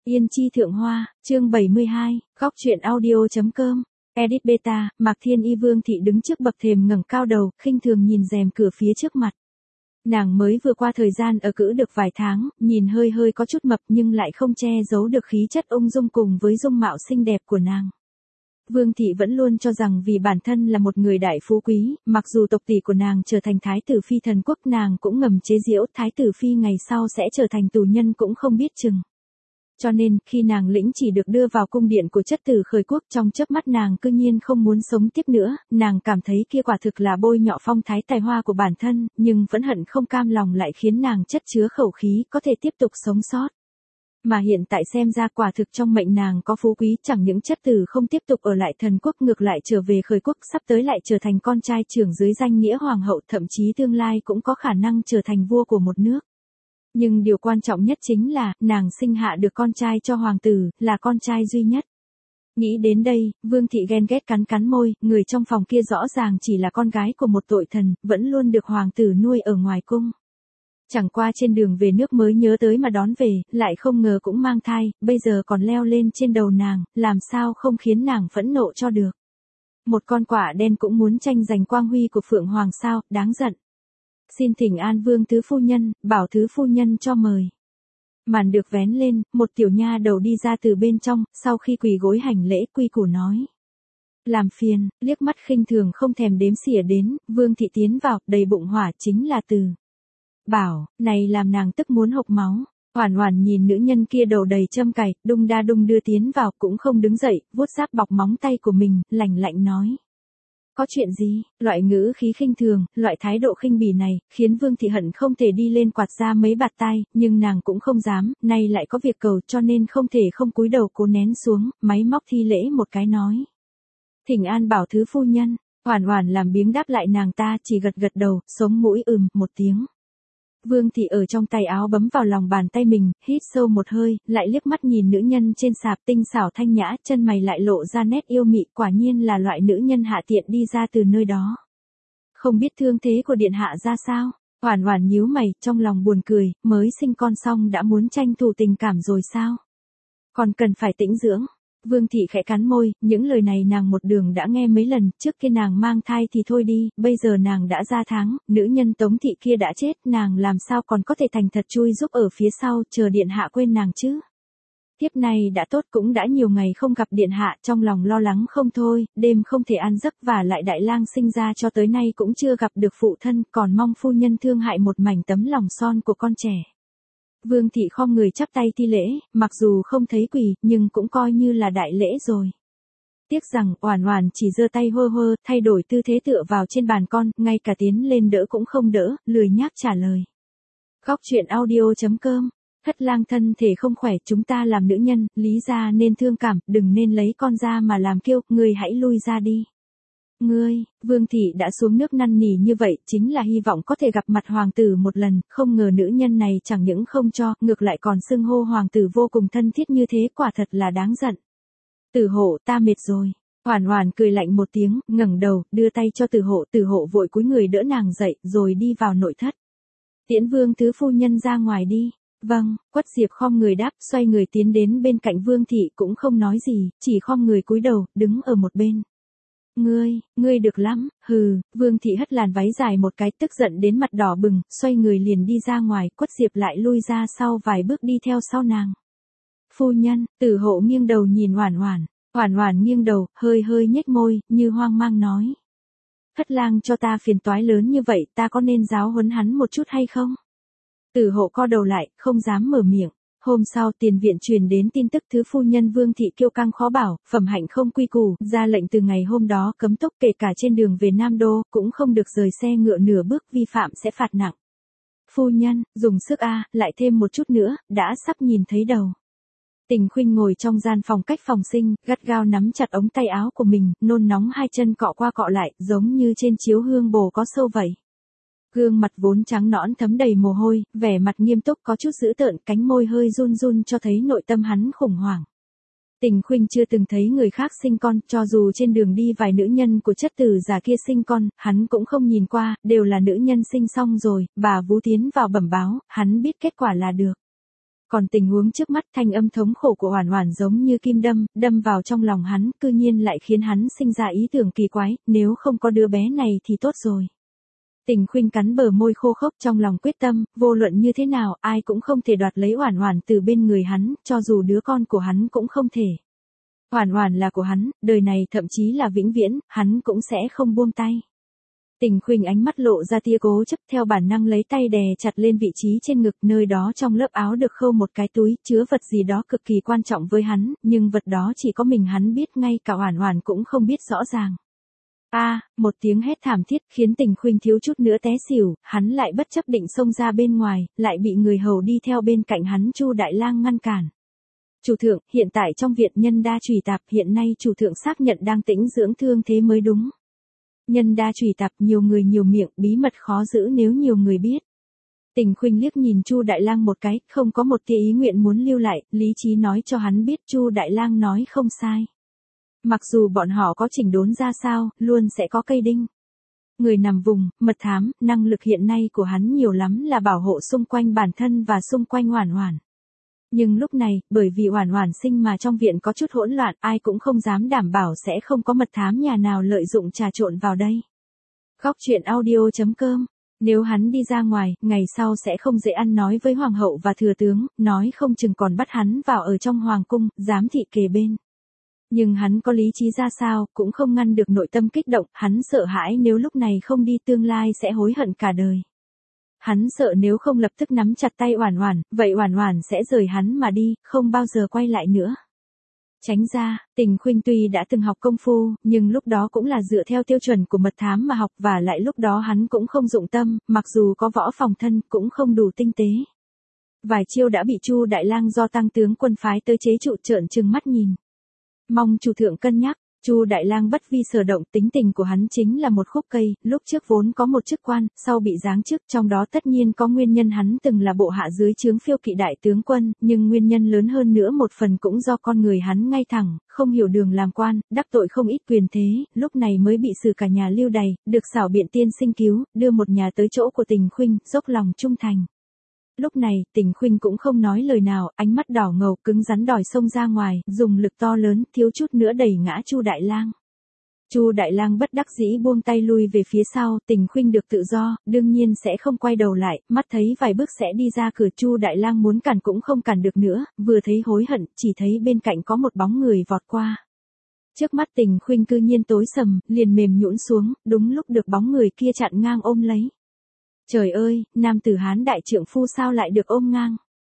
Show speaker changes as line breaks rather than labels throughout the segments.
Yên chi thượng hoa, chương 72, góc truyện audio.com. Edit beta, Mạc Thiên Y Vương thị đứng trước bậc thềm ngẩng cao đầu, khinh thường nhìn rèm cửa phía trước mặt. Nàng mới vừa qua thời gian ở cữ được vài tháng, nhìn hơi hơi có chút mập nhưng lại không che giấu được khí chất ung dung cùng với dung mạo xinh đẹp của nàng. Vương thị vẫn luôn cho rằng vì bản thân là một người đại phú quý, mặc dù tộc tỷ của nàng trở thành thái tử phi thần quốc, nàng cũng ngầm chế giễu thái tử phi ngày sau sẽ trở thành tù nhân cũng không biết chừng. Cho nên, khi nàng lĩnh chỉ được đưa vào cung điện của chất tử khởi quốc, trong chớp mắt nàng cư nhiên không muốn sống tiếp nữa, nàng cảm thấy kia quả thực là bôi nhọ phong thái tài hoa của bản thân, nhưng vẫn hận không cam lòng lại khiến nàng chất chứa khẩu khí có thể tiếp tục sống sót. Mà hiện tại xem ra quả thực trong mệnh nàng có phú quý, chẳng những chất tử không tiếp tục ở lại thần quốc ngược lại trở về khởi quốc, sắp tới lại trở thành con trai trưởng dưới danh nghĩa hoàng hậu, thậm chí tương lai cũng có khả năng trở thành vua của một nước. Nhưng điều quan trọng nhất chính là, nàng sinh hạ được con trai cho hoàng tử, là con trai duy nhất. Nghĩ đến đây, Vương thị ghen ghét cắn cắn môi, người trong phòng kia rõ ràng chỉ là con gái của một tội thần, vẫn luôn được hoàng tử nuôi ở ngoài cung. Chẳng qua trên đường về nước mới nhớ tới mà đón về, lại không ngờ cũng mang thai, bây giờ còn leo lên trên đầu nàng, làm sao không khiến nàng phẫn nộ cho được. Một con quả đen cũng muốn tranh giành quang huy của Phượng Hoàng sao, đáng giận. Xin thỉnh an Vương tứ phu nhân, bảo tứ phu nhân cho mời. Màn được vén lên, một tiểu nha đầu đi ra từ bên trong, sau khi quỳ gối hành lễ quy củ nói. Làm phiền, liếc mắt khinh thường không thèm đếm xỉa đến, Vương thị tiến vào, đầy bụng hỏa chính là từ. Bảo, này làm nàng tức muốn hộc máu. Hoản Hoản nhìn nữ nhân kia đầu đầy châm cài, đung đa đung đưa tiến vào cũng không đứng dậy, vuốt giáp bọc móng tay của mình, lạnh lạnh nói. Có chuyện gì? Loại ngữ khí khinh thường, loại thái độ khinh bỉ này, khiến Vương thị hận không thể đi lên quạt ra mấy bạt tai, nhưng nàng cũng không dám, nay lại có việc cầu cho nên không thể không cúi đầu cố nén xuống, máy móc thi lễ một cái nói. Thỉnh an bảo thứ phu nhân, Hoản Hoản làm biếng đáp lại nàng ta chỉ gật gật đầu, sống mũi một tiếng. Vương thị ở trong tay áo bấm vào lòng bàn tay mình, hít sâu một hơi, lại liếc mắt nhìn nữ nhân trên sạp tinh xảo thanh nhã, chân mày lại lộ ra nét yêu mị, quả nhiên là loại nữ nhân hạ tiện đi ra từ nơi đó. Không biết thương thế của điện hạ ra sao? Hoản Hoản nhíu mày, trong lòng buồn cười, mới sinh con xong đã muốn tranh thủ tình cảm rồi sao? Còn cần phải tĩnh dưỡng. Vương thị khẽ cắn môi, những lời này nàng một đường đã nghe mấy lần, trước khi nàng mang thai thì thôi đi, bây giờ nàng đã ra tháng, nữ nhân Tống thị kia đã chết, nàng làm sao còn có thể thành thật chui giúp ở phía sau, chờ điện hạ quên nàng chứ. Tiếp này đã tốt, cũng đã nhiều ngày không gặp điện hạ, trong lòng lo lắng không thôi, đêm không thể an giấc, và lại đại lang sinh ra cho tới nay cũng chưa gặp được phụ thân, còn mong phu nhân thương hại một mảnh tấm lòng son của con trẻ. Vương thị khom người chắp tay thi lễ, mặc dù không thấy quỳ, nhưng cũng coi như là đại lễ rồi. Tiếc rằng, Hoản Hoản chỉ giơ tay hơ hơ, thay đổi tư thế tựa vào trên bàn con, ngay cả tiến lên đỡ cũng không đỡ, lười nhác trả lời. Góc truyện audio.com. Thất lang thân thể không khỏe, chúng ta làm nữ nhân, lý ra nên thương cảm, đừng nên lấy con ra mà làm kiêu, ngươi hãy lui ra đi. Ngươi, Vương thị đã xuống nước năn nỉ như vậy, chính là hy vọng có thể gặp mặt hoàng tử một lần, không ngờ nữ nhân này chẳng những không cho, ngược lại còn xưng hô hoàng tử vô cùng thân thiết như thế, quả thật là đáng giận. Tử Hộ, ta mệt rồi. Hoản Hoản cười lạnh một tiếng, ngẩng đầu, đưa tay cho Tử Hộ vội cúi người đỡ nàng dậy, rồi đi vào nội thất. Tiễn Vương tứ phu nhân ra ngoài đi. Vâng, Quất Diệp khom người đáp, xoay người tiến đến bên cạnh Vương thị cũng không nói gì, chỉ khom người cúi đầu, đứng ở một bên. Ngươi được lắm, hừ, Vương thị hất làn váy dài một cái, tức giận đến mặt đỏ bừng, xoay người liền đi ra ngoài, Quất Diệp lại lui ra sau vài bước đi theo sau nàng. Phu nhân, Tử Hộ nghiêng đầu nhìn Hoản Hoản nghiêng đầu, hơi hơi nhếch môi, như hoang mang nói. Thất lang cho ta phiền toái lớn như vậy, ta có nên giáo huấn hắn một chút hay không? Tử Hộ co đầu lại, không dám mở miệng. Hôm sau tiền viện truyền đến tin tức thứ phu nhân Vương thị kiêu căng khó bảo, phẩm hạnh không quy củ, ra lệnh từ ngày hôm đó cấm túc, kể cả trên đường về Nam Đô, cũng không được rời xe ngựa nửa bước, vi phạm sẽ phạt nặng. Phu nhân, dùng sức lại thêm một chút nữa, đã sắp nhìn thấy đầu. Tình Khuynh ngồi trong gian phòng cách phòng sinh, gắt gao nắm chặt ống tay áo của mình, nôn nóng hai chân cọ qua cọ lại, giống như trên chiếu hương bồ có sâu vậy. Gương mặt vốn trắng nõn thấm đầy mồ hôi, vẻ mặt nghiêm túc có chút dữ tợn, cánh môi hơi run run cho thấy nội tâm hắn khủng hoảng. Tình Khuynh chưa từng thấy người khác sinh con, cho dù trên đường đi vài nữ nhân của chất tử già kia sinh con, hắn cũng không nhìn qua, đều là nữ nhân sinh xong rồi, bà Vú tiến vào bẩm báo, hắn biết kết quả là được. Còn tình huống trước mắt, thanh âm thống khổ của Oản Oản giống như kim đâm vào trong lòng hắn, cư nhiên lại khiến hắn sinh ra ý tưởng kỳ quái, nếu không có đứa bé này thì tốt rồi. Tình Khuynh cắn bờ môi khô khốc, trong lòng quyết tâm, vô luận như thế nào, ai cũng không thể đoạt lấy Oản Oản từ bên người hắn, cho dù đứa con của hắn cũng không thể. Oản Oản là của hắn, đời này thậm chí là vĩnh viễn, hắn cũng sẽ không buông tay. Tình Khuynh ánh mắt lộ ra tia cố chấp, theo bản năng lấy tay đè chặt lên vị trí trên ngực, nơi đó trong lớp áo được khâu một cái túi, chứa vật gì đó cực kỳ quan trọng với hắn, nhưng vật đó chỉ có mình hắn biết, ngay cả Oản Oản cũng không biết rõ ràng. Một tiếng hét thảm thiết khiến Tình Khuynh thiếu chút nữa té xỉu, hắn lại bất chấp định xông ra bên ngoài, lại bị người hầu đi theo bên cạnh hắn Chu Đại Lang ngăn cản. Chủ thượng, hiện tại trong viện Nhân Đa Chủy Tạp, hiện nay chủ thượng xác nhận đang tĩnh dưỡng thương thế mới đúng. Nhân Đa Chủy Tạp, nhiều người nhiều miệng, bí mật khó giữ nếu nhiều người biết. Tình Khuynh liếc nhìn Chu Đại Lang một cái, không có một tia ý nguyện muốn lưu lại, lý trí nói cho hắn biết Chu Đại Lang nói không sai. Mặc dù bọn họ có chỉnh đốn ra sao, luôn sẽ có cây đinh. Người nằm vùng, mật thám, năng lực hiện nay của hắn nhiều lắm là bảo hộ xung quanh bản thân và xung quanh Oản Oản. Nhưng lúc này, bởi vì Oản Oản sinh mà trong viện có chút hỗn loạn, ai cũng không dám đảm bảo sẽ không có mật thám nhà nào lợi dụng trà trộn vào đây. Góc truyện audio.com. Nếu hắn đi ra ngoài, ngày sau sẽ không dễ ăn nói với hoàng hậu và thừa tướng, nói không chừng còn bắt hắn vào ở trong hoàng cung, giám thị kề bên. Nhưng hắn có lý trí ra sao, cũng không ngăn được nội tâm kích động, hắn sợ hãi nếu lúc này không đi tương lai sẽ hối hận cả đời. Hắn sợ nếu không lập tức nắm chặt tay Oản Oản, vậy Oản Oản sẽ rời hắn mà đi, không bao giờ quay lại nữa. Tránh ra, Tình Khuynh tuy đã từng học công phu, nhưng lúc đó cũng là dựa theo tiêu chuẩn của mật thám mà học, và lại lúc đó hắn cũng không dụng tâm, mặc dù có võ phòng thân, cũng không đủ tinh tế. Vài chiêu đã bị Chu Đại Lang do tăng tướng quân phái tới chế trụ, trợn trừng mắt nhìn. Mong chủ thượng cân nhắc. Chu Đại Lang bất vi sở động, tính tình của hắn chính là một khúc cây, lúc trước vốn có một chức quan, sau bị giáng chức, trong đó tất nhiên có nguyên nhân hắn từng là bộ hạ dưới trướng Phiêu Kỵ đại tướng quân, nhưng nguyên nhân lớn hơn nữa một phần cũng do con người hắn ngay thẳng, không hiểu đường làm quan, đắc tội không ít quyền thế, lúc này mới bị xử cả nhà lưu đày, được Xảo Biện tiên sinh cứu, đưa một nhà tới chỗ của Tình Khuynh, dốc lòng trung thành. Lúc này, Tình Khuynh cũng không nói lời nào, ánh mắt đỏ ngầu, cứng rắn đòi xông ra ngoài, dùng lực to lớn, thiếu chút nữa đẩy ngã Chu Đại Lang. Chu Đại Lang bất đắc dĩ buông tay lui về phía sau, Tình Khuynh được tự do, đương nhiên sẽ không quay đầu lại, mắt thấy vài bước sẽ đi ra cửa, Chu Đại Lang muốn cản cũng không cản được nữa, vừa thấy hối hận, chỉ thấy bên cạnh có một bóng người vọt qua. Trước mắt Tình Khuynh cư nhiên tối sầm, liền mềm nhũn xuống, đúng lúc được bóng người kia chặn ngang ôm lấy. Trời ơi, nam tử Hán đại trượng phu sao lại được ôm ngang?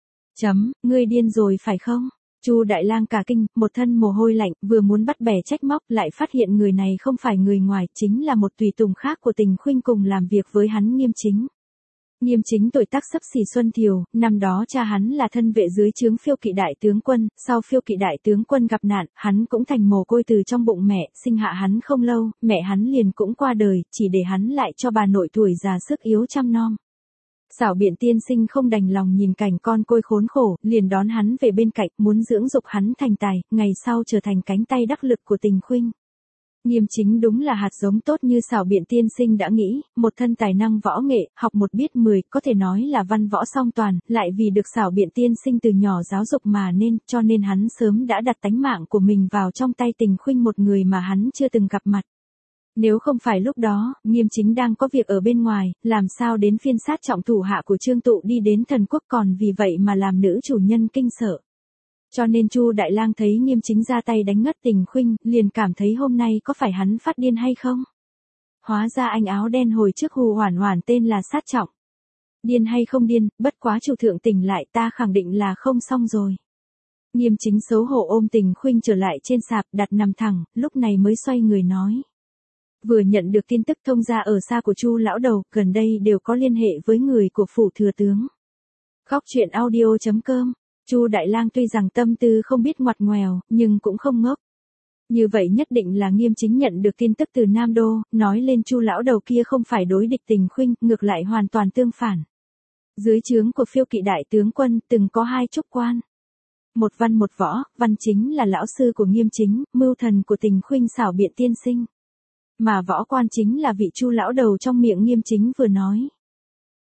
Ngươi điên rồi phải không? Chu Đại Lang cả kinh, một thân mồ hôi lạnh, vừa muốn bắt bẻ trách móc, lại phát hiện người này không phải người ngoài, chính là một tùy tùng khác của Tình Khuynh cùng làm việc với hắn Nghiêm Chính. Nghiêm Chính tuổi tác xấp xỉ xuân thiều, năm đó cha hắn là thân vệ dưới trướng Phiêu Kỵ đại tướng quân, sau Phiêu Kỵ đại tướng quân gặp nạn, hắn cũng thành mồ côi từ trong bụng mẹ, sinh hạ hắn không lâu, mẹ hắn liền cũng qua đời, chỉ để hắn lại cho bà nội tuổi già sức yếu chăm nom. Xảo Biện tiên sinh không đành lòng nhìn cảnh con côi khốn khổ, liền đón hắn về bên cạnh, muốn dưỡng dục hắn thành tài, ngày sau trở thành cánh tay đắc lực của Tình Khuynh. Nghiêm Chính đúng là hạt giống tốt như Xảo Biện tiên sinh đã nghĩ, một thân tài năng võ nghệ, học một biết 10, có thể nói là văn võ song toàn, lại vì được Xảo Biện tiên sinh từ nhỏ giáo dục mà nên, cho nên hắn sớm đã đặt tánh mạng của mình vào trong tay Tình Khuynh, một người mà hắn chưa từng gặp mặt. Nếu không phải lúc đó, Nghiêm Chính đang có việc ở bên ngoài, làm sao đến phiên sát trọng thủ hạ của Trương Tụ đi đến Thần Quốc, còn vì vậy mà làm nữ chủ nhân kinh sợ. Cho nên Chu Đại Lang thấy Nghiêm Chính ra tay đánh ngất Tình Khuynh, liền cảm thấy hôm nay có phải hắn phát điên hay không? Hóa ra anh áo đen hồi trước hù Oản Oản tên là Sát Trọng. Điên hay không điên, bất quá chủ thượng tỉnh lại, ta khẳng định là không xong rồi. Nghiêm Chính xấu hổ ôm Tình Khuynh trở lại trên sạp, đặt nằm thẳng, lúc này mới xoay người nói. Vừa nhận được tin tức thông gia ở xa của Chu lão đầu, gần đây đều có liên hệ với người của phủ thừa tướng. Góc truyện audio.com. Chu Đại Lang tuy rằng tâm tư không biết ngoặt ngoèo, nhưng cũng không ngốc. Như vậy nhất định là Nghiêm Chính nhận được tin tức từ Nam Đô, nói lên Chu lão đầu kia không phải đối địch Tình Khuynh, ngược lại hoàn toàn tương phản. Dưới trướng của Phiêu Kỵ đại tướng quân từng có 2 trúc quan. Một văn một võ, văn chính là lão sư của Nghiêm Chính, mưu thần của Tình Khuynh Xảo Biện tiên sinh. Mà võ quan chính là vị Chu lão đầu trong miệng Nghiêm Chính vừa nói.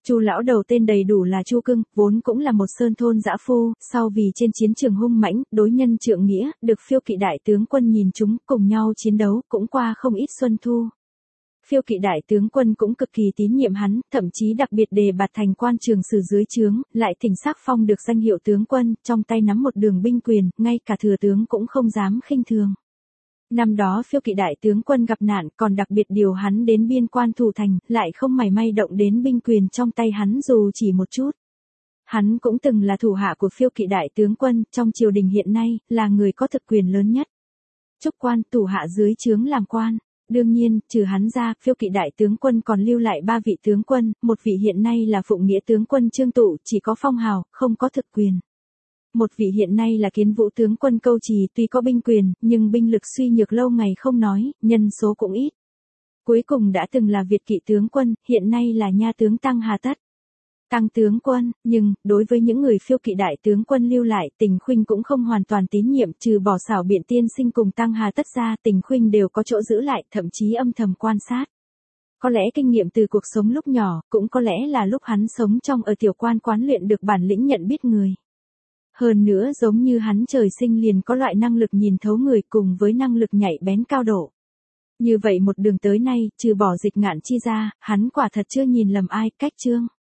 Chu lão đầu tên đầy đủ là Chu Cưng, vốn cũng là một sơn thôn dã phu, sau vì trên chiến trường hung mãnh, đối nhân trượng nghĩa, được Phiêu Kỵ đại tướng quân nhìn chúng, cùng nhau chiến đấu, cũng qua không ít xuân thu. Phiêu Kỵ đại tướng quân cũng cực kỳ tín nhiệm hắn, thậm chí đặc biệt đề bạt thành quan trường sử dưới trướng, lại thỉnh sắc phong được danh hiệu tướng quân, trong tay nắm một đường binh quyền, ngay cả thừa tướng cũng không dám khinh thường. Năm đó Phiêu Kỵ đại tướng quân gặp nạn, còn đặc biệt điều hắn đến biên quan thủ thành, lại không mảy may động đến binh quyền trong tay hắn dù chỉ một chút. Hắn cũng từng là thủ hạ của Phiêu Kỵ đại tướng quân, trong triều đình hiện nay, là người có thực quyền lớn nhất. Trúc quan, thủ hạ dưới trướng làm quan. Đương nhiên, trừ hắn ra, Phiêu Kỵ đại tướng quân còn lưu lại 3 vị tướng quân, một vị hiện nay là phụng nghĩa tướng quân Trương Tụ, chỉ có phong hào, không có thực quyền. Một vị hiện nay là Kiến Vũ tướng quân Câu Trì, tuy có binh quyền, nhưng binh lực suy nhược lâu ngày không nói, nhân số cũng ít. Cuối cùng đã từng là Việt Kỵ tướng quân, hiện nay là nha tướng Tăng Hà Tất. Tăng tướng quân, nhưng, đối với những người Phiêu Kỵ đại tướng quân lưu lại, Tình Khuynh cũng không hoàn toàn tín nhiệm, trừ bỏ Xảo Biện tiên sinh cùng Tăng Hà Tất ra, Tình Khuynh đều có chỗ giữ lại, thậm chí âm thầm quan sát. Có lẽ kinh nghiệm từ cuộc sống lúc nhỏ, cũng có lẽ là lúc hắn sống trong ở tiểu quan quán luyện được bản lĩnh nhận biết người. Hơn nữa giống như hắn trời sinh liền có loại năng lực nhìn thấu người cùng với năng lực nhạy bén cao độ. Như vậy một đường tới nay, trừ bỏ Dịch Ngạn chi ra, hắn quả thật chưa nhìn lầm ai, cách Trương